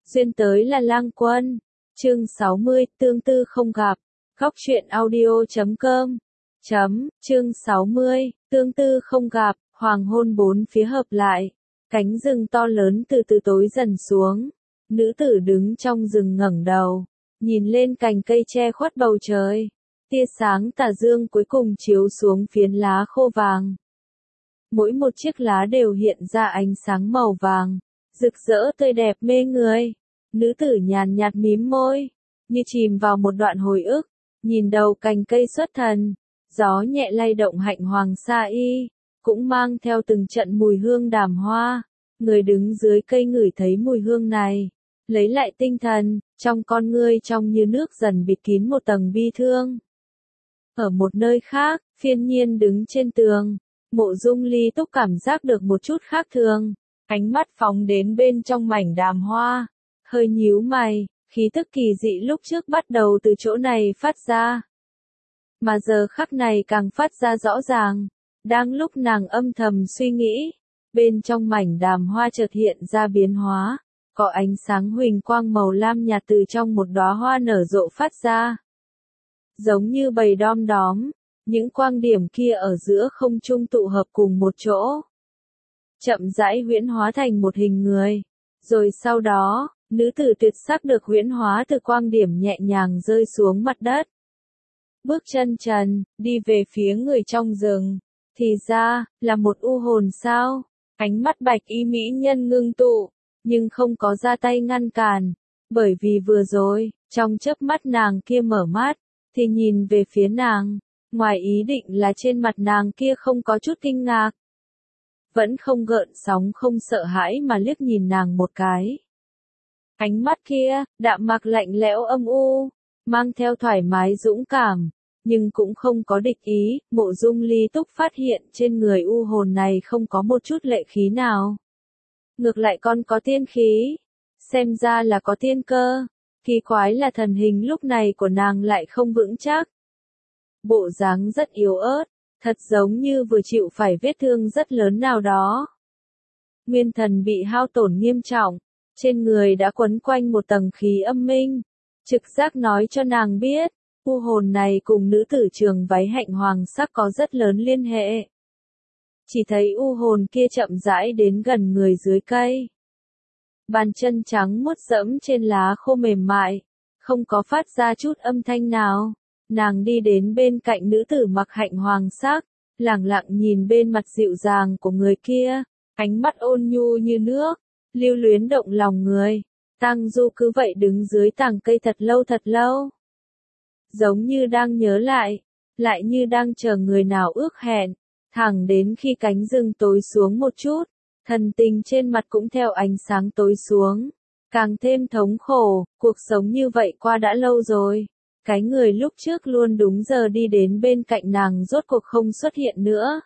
Duyên tới là lang quân. Chương 60, tương tư không gặp. Góc truyện audio.com. Chương 60, tương tư không gặp, hoàng hôn bốn phía hợp lại. Cánh rừng to lớn từ từ tối dần xuống. Nữ tử đứng trong rừng ngẩng đầu, nhìn lên cành cây che khuất bầu trời. Tia sáng tà dương cuối cùng chiếu xuống phiến lá khô vàng. Mỗi một chiếc lá đều hiện ra ánh sáng màu vàng, rực rỡ tươi đẹp mê người. Nữ tử nhàn nhạt mím môi, như chìm vào một đoạn hồi ức, nhìn đầu cành cây xuất thần. Gió nhẹ lay động hạnh hoàng sa y, cũng mang theo từng trận mùi hương đàm hoa. Người đứng dưới cây ngửi thấy mùi hương này, lấy lại tinh thần, trong con ngươi trong như nước dần bịt kín một tầng bi thương. Ở một nơi khác, Phiên Nhiên đứng trên tường, Mộ Dung Ly Túc cảm giác được một chút khác thường, ánh mắt phóng đến bên trong mảnh đàm hoa, hơi nhíu mày, khí tức kỳ dị lúc trước bắt đầu từ chỗ này phát ra. Mà giờ khắc này càng phát ra rõ ràng, đang lúc nàng âm thầm suy nghĩ, bên trong mảnh đàm hoa chợt hiện ra biến hóa, có ánh sáng huỳnh quang màu lam nhạt từ trong một đóa hoa nở rộ phát ra. Giống như bầy đom đóm, những quang điểm kia ở giữa không trung tụ hợp cùng một chỗ. Chậm rãi huyễn hóa thành một hình người. Rồi sau đó, nữ tử tuyệt sắc được huyễn hóa từ quang điểm nhẹ nhàng rơi xuống mặt đất. Bước chân trần, đi về phía người trong rừng. Thì ra, là một u hồn sao? Ánh mắt bạch y mỹ nhân ngưng tụ, nhưng không có ra tay ngăn cản. Bởi vì vừa rồi, trong chớp mắt nàng kia mở mắt, thì nhìn về phía nàng. Ngoài ý định là trên mặt nàng kia không có chút kinh ngạc. Vẫn không gợn sóng không sợ hãi mà liếc nhìn nàng một cái. Ánh mắt kia, đạm mạc lạnh lẽo âm u, mang theo thoải mái dũng cảm, nhưng cũng không có địch ý. Mộ Dung Ly Túc phát hiện trên người u hồn này không có một chút lệ khí nào. Ngược lại còn có tiên khí, xem ra là có tiên cơ. Kỳ quái là thần hình lúc này của nàng lại không vững chắc. Bộ dáng rất yếu ớt, thật giống như vừa chịu phải vết thương rất lớn nào đó. Nguyên thần bị hao tổn nghiêm trọng, trên người đã quấn quanh một tầng khí âm minh. Trực giác nói cho nàng biết, u hồn này cùng nữ tử trường váy hạnh hoàng sắc có rất lớn liên hệ. Chỉ thấy u hồn kia chậm rãi đến gần người dưới cây. Bàn chân trắng muốt dẫm trên lá khô mềm mại, không có phát ra chút âm thanh nào. Nàng đi đến bên cạnh nữ tử mặc hạnh hoàng sắc, lẳng lặng nhìn bên mặt dịu dàng của người kia, ánh mắt ôn nhu như nước, lưu luyến động lòng người. Tang Du cứ vậy đứng dưới tàng cây thật lâu. Giống như đang nhớ lại như đang chờ người nào ước hẹn, thẳng đến khi cánh rừng tối xuống một chút, thần tình trên mặt cũng theo ánh sáng tối xuống, càng thêm thống khổ. Cuộc sống như vậy qua đã lâu rồi. Cái người lúc trước luôn đúng giờ đi đến bên cạnh nàng rốt cuộc không xuất hiện nữa.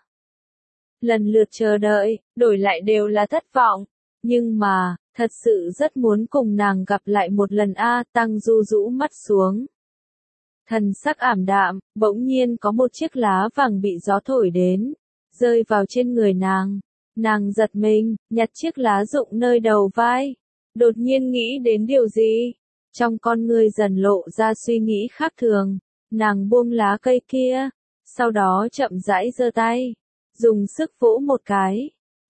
Lần lượt chờ đợi, đổi lại đều là thất vọng. Nhưng mà, thật sự rất muốn cùng nàng gặp lại một lần a. Tang Du rũ mắt xuống. Thần sắc ảm đạm, bỗng nhiên có một chiếc lá vàng bị gió thổi đến, rơi vào trên người nàng. Nàng giật mình, nhặt chiếc lá rụng nơi đầu vai. Đột nhiên nghĩ đến điều gì? Trong con ngươi dần lộ ra suy nghĩ khác thường, nàng buông lá cây kia, sau đó chậm rãi giơ tay, dùng sức vỗ một cái.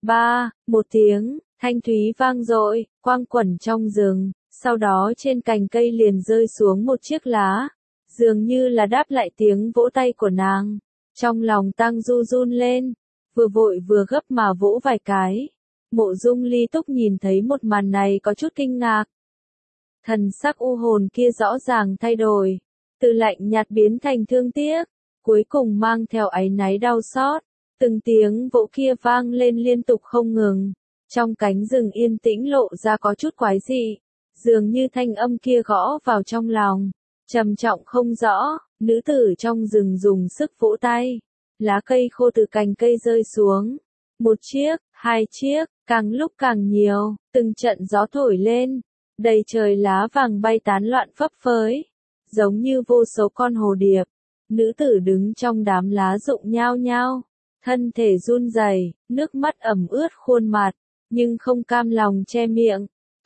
Một tiếng, thanh thúy vang dội, quang quẩn trong rừng, sau đó trên cành cây liền rơi xuống một chiếc lá, dường như là đáp lại tiếng vỗ tay của nàng. Trong lòng Tang Du run lên, vừa vội vừa gấp mà vỗ vài cái. Mộ Dung Ly Túc nhìn thấy một màn này có chút kinh ngạc. Thần sắc u hồn kia rõ ràng thay đổi, từ lạnh nhạt biến thành thương tiếc, cuối cùng mang theo áy náy đau xót. Từng tiếng vỗ kia vang lên liên tục không ngừng, trong cánh rừng yên tĩnh lộ ra có chút quái dị, dường như thanh âm kia gõ vào trong lòng, trầm trọng không rõ. Nữ tử trong rừng dùng sức vỗ tay, lá cây khô từ cành cây rơi xuống, một chiếc, hai chiếc, càng lúc càng nhiều, từng trận gió thổi lên. Đầy trời lá vàng bay tán loạn phấp phới, giống như vô số con hồ điệp. Nữ tử đứng trong đám lá rụng nhao nhao, thân thể run rẩy, nước mắt ẩm ướt khuôn mặt, nhưng không cam lòng che miệng.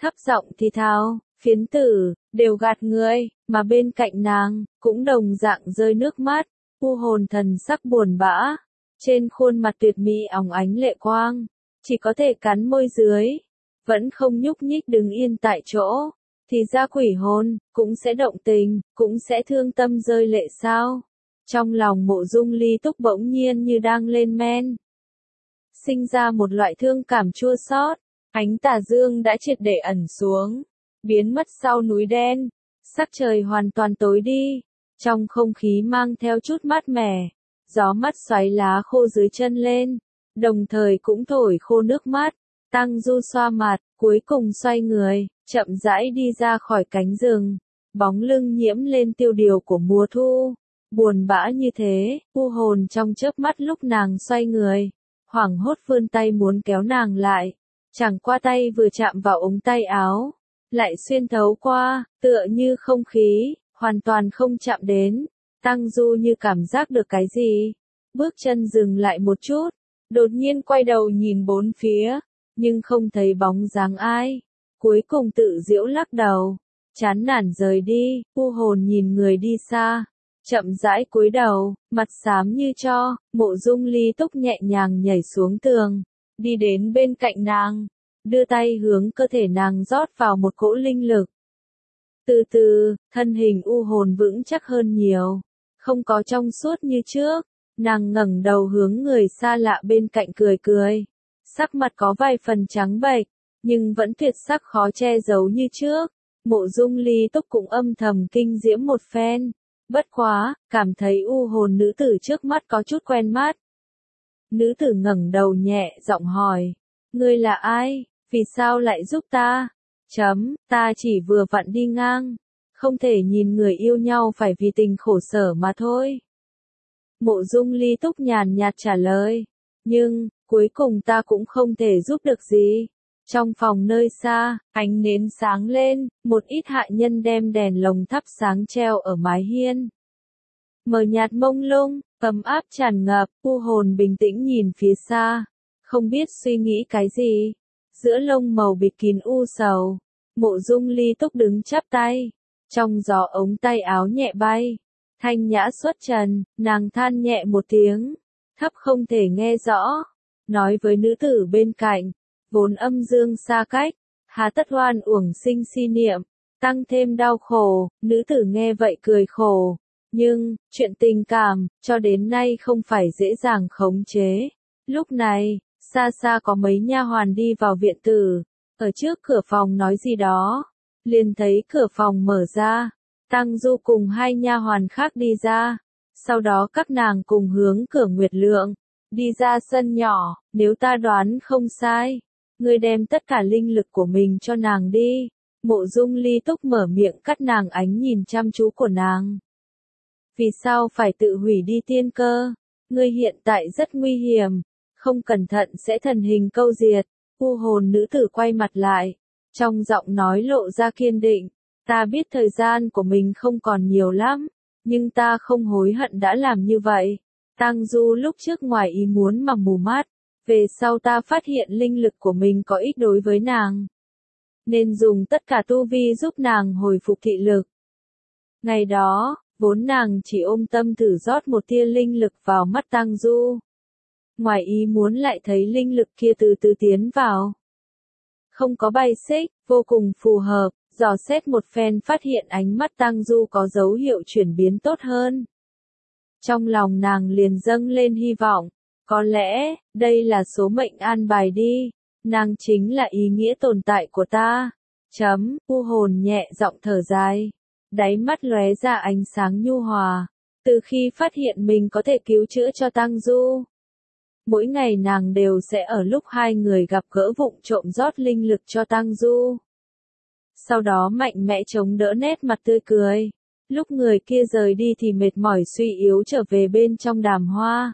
thấp giọng thì thào, phiến tử, đều gạt người, mà bên cạnh nàng, cũng đồng dạng rơi nước mắt, u hồn thần sắc buồn bã, trên khuôn mặt tuyệt mỹ óng ánh lệ quang, chỉ có thể cắn môi dưới, vẫn không nhúc nhích đứng yên tại chỗ, thì ra quỷ hồn, cũng sẽ động tình, cũng sẽ thương tâm rơi lệ sao. Trong lòng Mộ Dung Ly Túc bỗng nhiên như đang lên men, sinh ra một loại thương cảm chua xót. Ánh tà dương đã triệt để ẩn xuống, biến mất sau núi đen, sắc trời hoàn toàn tối đi, trong không khí mang theo chút mát mẻ, gió mát xoáy lá khô dưới chân lên, đồng thời cũng thổi khô nước mắt. Tăng Du xoa mặt, cuối cùng xoay người, chậm rãi đi ra khỏi cánh rừng, bóng lưng nhiễm lên tiêu điều của mùa thu, buồn bã như thế, u hồn trong chớp mắt lúc nàng xoay người, hoảng hốt vươn tay muốn kéo nàng lại. Chẳng qua tay vừa chạm vào ống tay áo, lại xuyên thấu qua, tựa như không khí, hoàn toàn không chạm đến. Tăng Du như cảm giác được cái gì, bước chân dừng lại một chút, đột nhiên quay đầu nhìn bốn phía, nhưng không thấy bóng dáng ai. Cuối cùng tự giễu lắc đầu, chán nản rời đi, u hồn nhìn người đi xa, chậm rãi cúi đầu, mặt xám như tro. Mộ Dung Ly Túc nhẹ nhàng nhảy xuống tường, đi đến bên cạnh nàng, đưa tay hướng cơ thể nàng rót vào một cỗ linh lực. Từ từ, thân hình u hồn vững chắc hơn nhiều, không có trong suốt như trước. Nàng ngẩng đầu hướng người xa lạ bên cạnh cười cười, sắc mặt có vài phần trắng bệch, nhưng vẫn tuyệt sắc khó che giấu như trước. Mộ Dung Ly Túc cũng âm thầm kinh diễm một phen, bất quá, cảm thấy u hồn nữ tử trước mắt có chút quen mắt. Nữ tử ngẩng đầu nhẹ giọng hỏi, ngươi là ai, vì sao lại giúp ta? Ta chỉ vừa vặn đi ngang, không thể nhìn người yêu nhau phải vì tình khổ sở mà thôi. Mộ Dung Ly Túc nhàn nhạt trả lời, nhưng, cuối cùng ta cũng không thể giúp được gì. Trong phòng nơi xa, ánh nến sáng lên, một ít hạ nhân đem đèn lồng thắp sáng treo ở mái hiên. Mờ nhạt mông lung, ấm áp tràn ngập, u hồn bình tĩnh nhìn phía xa, không biết suy nghĩ cái gì. Giữa lông màu bịt kín u sầu, Mộ Dung Ly Túc đứng chắp tay, trong gió ống tay áo nhẹ bay, thanh nhã xuất trần, nàng than nhẹ một tiếng, thấp không thể nghe rõ, nói với nữ tử bên cạnh, vốn âm dương xa cách, hà tất oan uổng sinh si niệm, tăng thêm đau khổ. Nữ tử nghe vậy cười khổ, nhưng, chuyện tình cảm, cho đến nay không phải dễ dàng khống chế. Lúc này, xa xa có mấy nha hoàn đi vào viện tử, ở trước cửa phòng nói gì đó, liền thấy cửa phòng mở ra, Tăng Du cùng hai nha hoàn khác đi ra, sau đó các nàng cùng hướng cửa Nguyệt Lượng, đi ra sân nhỏ. Nếu ta đoán không sai, ngươi đem tất cả linh lực của mình cho nàng đi. Mộ Dung Ly Túc mở miệng cắt nàng ánh nhìn chăm chú của nàng. Vì sao phải tự hủy đi tiên cơ? Ngươi hiện tại rất nguy hiểm, không cẩn thận sẽ thần hình câu diệt. U hồn nữ tử quay mặt lại, trong giọng nói lộ ra kiên định. Ta biết thời gian của mình không còn nhiều lắm, nhưng ta không hối hận đã làm như vậy. Tăng Du lúc trước ngoài ý muốn mà mù mắt, về sau ta phát hiện linh lực của mình có ích đối với nàng, nên dùng tất cả tu vi giúp nàng hồi phục thị lực. Ngày đó, vốn nàng chỉ ôm tâm thử rót một tia linh lực vào mắt Tăng Du. Ngoài ý muốn lại thấy linh lực kia từ từ tiến vào. Không có bay xích, vô cùng phù hợp, dò xét một phen phát hiện ánh mắt Tăng Du có dấu hiệu chuyển biến tốt hơn. Trong lòng nàng liền dâng lên hy vọng, có lẽ, đây là số mệnh an bài đi, nàng chính là ý nghĩa tồn tại của ta. U hồn nhẹ giọng thở dài, đáy mắt lóe ra ánh sáng nhu hòa, từ khi phát hiện mình có thể cứu chữa cho Tăng Du. Mỗi ngày nàng đều sẽ ở lúc hai người gặp gỡ vụng trộm rót linh lực cho Tăng Du. Sau đó mạnh mẽ chống đỡ nét mặt tươi cười. Lúc người kia rời đi thì mệt mỏi suy yếu trở về bên trong đàm hoa.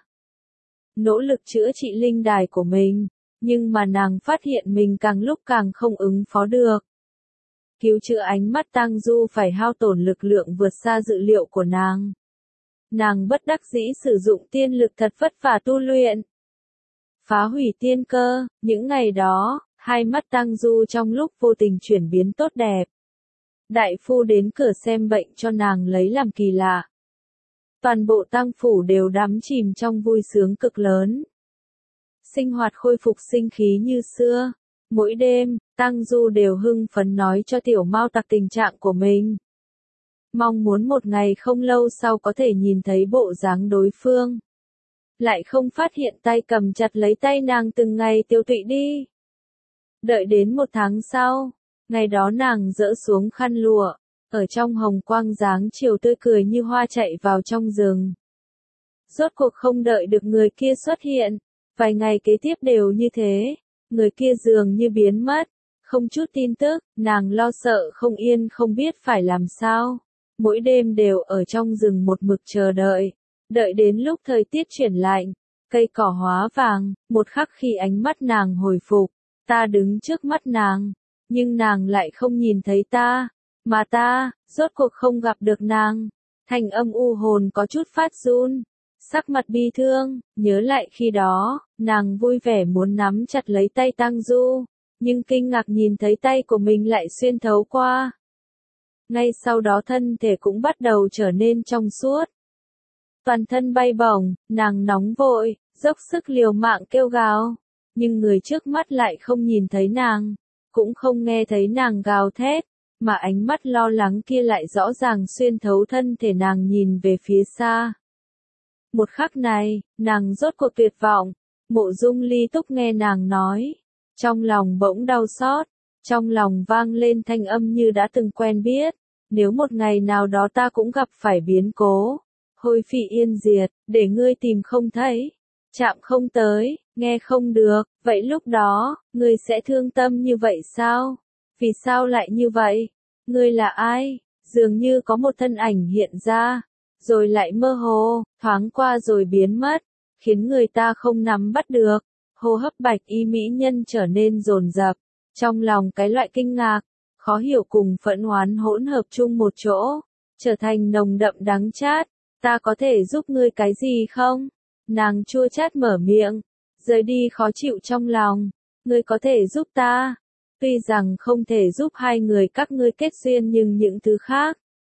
Nỗ lực chữa trị linh đài của mình, nhưng mà nàng phát hiện mình càng lúc càng không ứng phó được. Cứu chữa ánh mắt Tăng Du phải hao tổn lực lượng vượt xa dự liệu của nàng. Nàng bất đắc dĩ sử dụng tiên lực thật vất vả tu luyện. Phá hủy tiên cơ, những ngày đó, Hai mắt Tang Du trong lúc vô tình chuyển biến tốt đẹp. Đại phu đến cửa xem bệnh cho nàng lấy làm kỳ lạ. Toàn bộ tang phủ đều đắm chìm trong vui sướng cực lớn. Sinh hoạt khôi phục sinh khí như xưa. Mỗi đêm, Tang Du đều hưng phấn nói cho Tiểu Mao Tặc tình trạng của mình. Mong muốn một ngày không lâu sau có thể nhìn thấy bộ dáng đối phương. Lại không phát hiện tay cầm chặt lấy tay nàng từng ngày tiêu tụy đi. Đợi đến 1 tháng sau, ngày đó nàng dỡ xuống khăn lụa, ở trong hồng quang dáng chiều tươi cười như hoa chạy vào trong rừng. Rốt cuộc không đợi được người kia xuất hiện, vài ngày kế tiếp đều như thế, người kia dường như biến mất, không chút tin tức, nàng lo sợ không yên không biết phải làm sao. Mỗi đêm đều ở trong rừng một mực chờ đợi, đợi đến lúc thời tiết chuyển lạnh, cây cỏ hóa vàng, một khắc khi ánh mắt nàng hồi phục, ta đứng trước mắt nàng, nhưng nàng lại không nhìn thấy ta, mà ta, rốt cuộc không gặp được nàng. Thanh âm u hồn có chút phát run, sắc mặt bi thương, nhớ lại khi đó, nàng vui vẻ muốn nắm chặt lấy tay Tang Du, nhưng kinh ngạc nhìn thấy tay của mình lại xuyên thấu qua. Ngay sau đó thân thể cũng bắt đầu trở nên trong suốt. Toàn thân bay bổng, nàng nóng vội, dốc sức liều mạng kêu gào, nhưng người trước mắt lại không nhìn thấy nàng, cũng không nghe thấy nàng gào thét, mà ánh mắt lo lắng kia lại rõ ràng xuyên thấu thân thể nàng nhìn về phía xa. Một khắc này, nàng rốt cuộc tuyệt vọng, Mộ Dung Ly Túc nghe nàng nói, trong lòng bỗng đau xót, trong lòng vang lên thanh âm như đã từng quen biết, nếu một ngày nào đó ta cũng gặp phải biến cố, hôi phi yên diệt, để ngươi tìm không thấy, chạm không tới, nghe không được, vậy lúc đó, ngươi sẽ thương tâm như vậy sao? Vì sao lại như vậy? Ngươi là ai? Dường như có một thân ảnh hiện ra, rồi lại mơ hồ, thoáng qua rồi biến mất, khiến người ta không nắm bắt được. Hô hấp Bạch Y mỹ nhân trở nên dồn dập, trong lòng cái loại kinh ngạc, khó hiểu cùng phẫn oán hỗn hợp chung một chỗ, trở thành nồng đậm đắng chát. Ta có thể giúp ngươi cái gì không? Nàng chua chát mở miệng, rời đi khó chịu trong lòng. Ngươi có thể giúp ta. Tuy rằng không thể giúp hai người các ngươi kết duyên nhưng những thứ khác,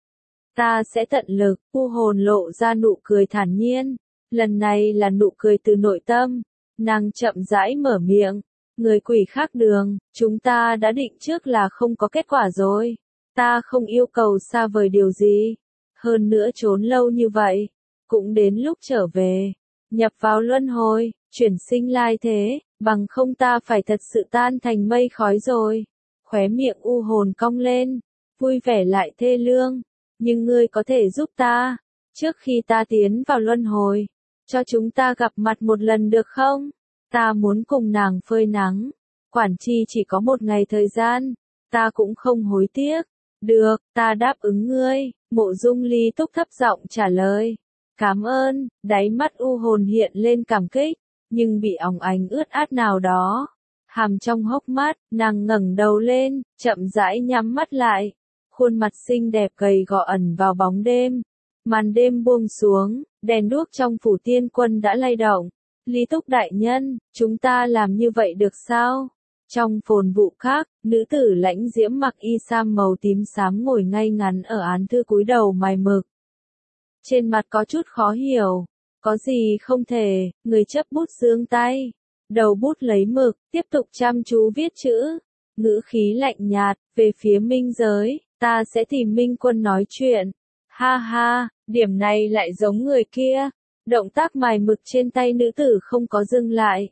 ta sẽ tận lực. U hồn lộ ra nụ cười thản nhiên, lần này là nụ cười từ nội tâm. Nàng chậm rãi mở miệng, người quỷ khác đường, chúng ta đã định trước là không có kết quả rồi. Ta không yêu cầu xa vời điều gì. Hơn nữa trốn lâu như vậy, cũng đến lúc trở về, nhập vào luân hồi, chuyển sinh lai thế, bằng không ta phải thật sự tan thành mây khói rồi. Khóe miệng u hồn cong lên, vui vẻ lại thê lương, nhưng ngươi có thể giúp ta, trước khi ta tiến vào luân hồi, cho chúng ta gặp mặt một lần được không? Ta muốn cùng nàng phơi nắng, quản chi chỉ có 1 ngày thời gian, ta cũng không hối tiếc. Được, ta đáp ứng ngươi. Mộ Dung Ly Túc thấp giọng trả lời. Cảm ơn, đáy mắt u hồn hiện lên cảm kích, nhưng bị óng ánh ướt át nào đó. Hàm trong hốc mắt, nàng ngẩng đầu lên, chậm rãi nhắm mắt lại. Khuôn mặt xinh đẹp gầy gò ẩn vào bóng đêm. Màn đêm buông xuống, đèn đuốc trong phủ tiên quân đã lay động. Ly Túc đại nhân, chúng ta làm như vậy được sao? Trong phồn vụ khác, nữ tử lãnh diễm mặc y sam màu tím xám ngồi ngay ngắn ở án thư cúi đầu mài mực. Trên mặt có chút khó hiểu, có gì không thể, người chấp bút giương tay, đầu bút lấy mực, tiếp tục chăm chú viết chữ, ngữ khí lạnh nhạt, về phía minh giới, ta sẽ tìm Minh Quân nói chuyện. Ha ha, điểm này lại giống người kia, động tác mài mực trên tay nữ tử không có dừng lại.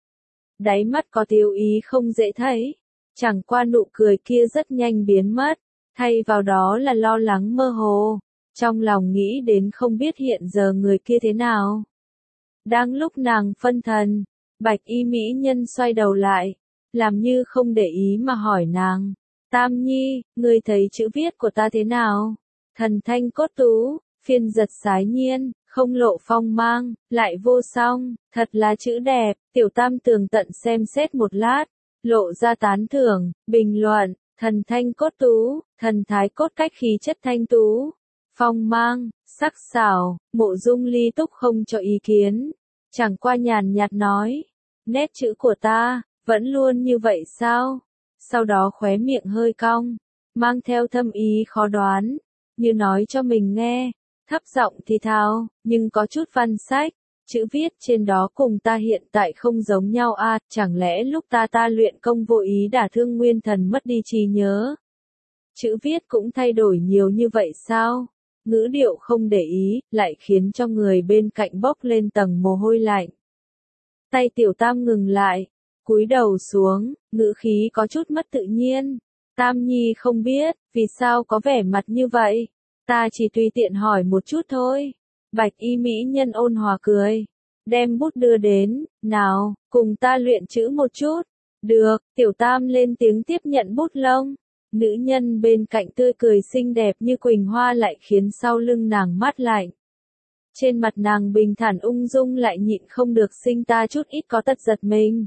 Đáy mắt có tiêu ý không dễ thấy, chẳng qua nụ cười kia rất nhanh biến mất, thay vào đó là lo lắng mơ hồ, trong lòng nghĩ đến không biết hiện giờ người kia thế nào. Đang lúc nàng phân thần, Bạch Y mỹ nhân xoay đầu lại, làm như không để ý mà hỏi nàng, Tam Nhi, ngươi thấy chữ viết của ta thế nào? Thần thanh cốt tú, phiên giật sái nhiên, không lộ phong mang, lại vô song, thật là chữ đẹp. Tiểu Tam tường tận xem xét một lát, lộ ra tán thưởng, bình luận, thần thanh cốt tú, thần thái cốt cách khí chất thanh tú, phong mang, sắc sảo. Mộ Dung Ly Túc không cho ý kiến, chẳng qua nhàn nhạt nói, nét chữ của ta, Vẫn luôn như vậy sao? Sau đó khóe miệng hơi cong, mang theo thâm ý khó đoán, như nói cho mình nghe, thấp giọng thì thào, nhưng có chút văn sách, chữ viết trên đó cùng ta hiện tại không giống nhau à, chẳng lẽ lúc ta luyện công vô ý đả thương nguyên thần mất đi trí nhớ? Chữ viết cũng thay đổi nhiều như vậy sao? Ngữ điệu không để ý, lại khiến cho người bên cạnh bốc lên tầng mồ hôi lạnh. Tay Tiểu Tam ngừng lại, cúi đầu xuống, ngữ khí có chút mất tự nhiên. Tam Nhi không biết, vì sao có vẻ mặt như vậy? Ta chỉ tùy tiện hỏi một chút thôi. Bạch y mỹ nhân ôn hòa cười. Đem bút đưa đến, nào, cùng ta luyện chữ một chút. Được, Tiểu Tam lên tiếng tiếp nhận bút lông. Nữ nhân bên cạnh tươi cười xinh đẹp như quỳnh hoa lại khiến sau lưng nàng mát lạnh. Trên mặt nàng bình thản ung dung lại nhịn không được sinh ta chút ít có tật giật mình.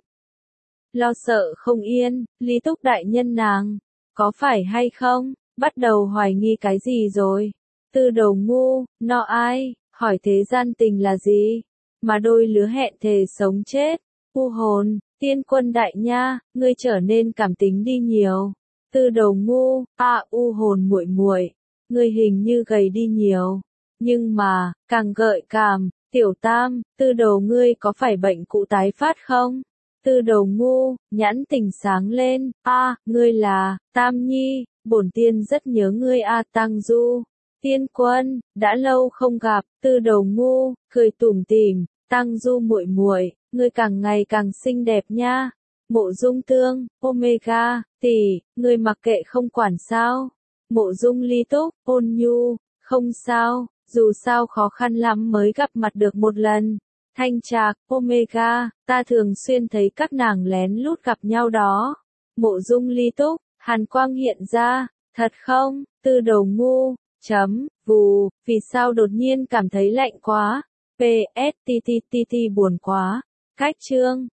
Lo sợ không yên, Lý Túc đại nhân nàng, có phải hay không, bắt đầu hoài nghi cái gì rồi? Tư đầu ngu, no ai, hỏi thế gian tình là gì? Mà đôi lứa hẹn thề sống chết, u hồn, tiên quân đại nha, ngươi trở nên cảm tính đi nhiều. Tư đầu ngu, u hồn muội muội, ngươi hình như gầy đi nhiều. Nhưng mà, càng gợi cảm, Tiểu Tam, tư đầu ngươi có phải bệnh cũ tái phát không? Tư đầu ngu, nhãn tình sáng lên, ngươi là, Tam Nhi, bổn tiên rất nhớ ngươi Tăng Du. Tiên quân, đã lâu không gặp, tư đầu ngu, cười tủm tỉm, Tăng Du muội muội, ngươi càng ngày càng xinh đẹp nha. Mộ Dung Tương, Omega, tỷ, ngươi mặc kệ không quản sao. Mộ Dung Ly Túc, ôn nhu, không sao, dù sao khó khăn lắm mới gặp mặt được một lần. Thanh Trạc, Omega, ta thường xuyên thấy các nàng lén lút gặp nhau đó. Mộ Dung Ly Túc, hàn quang hiện ra, thật không? Tư đầu ngu, vù, vì sao đột nhiên cảm thấy lạnh quá? PS, buồn quá. Cách chương.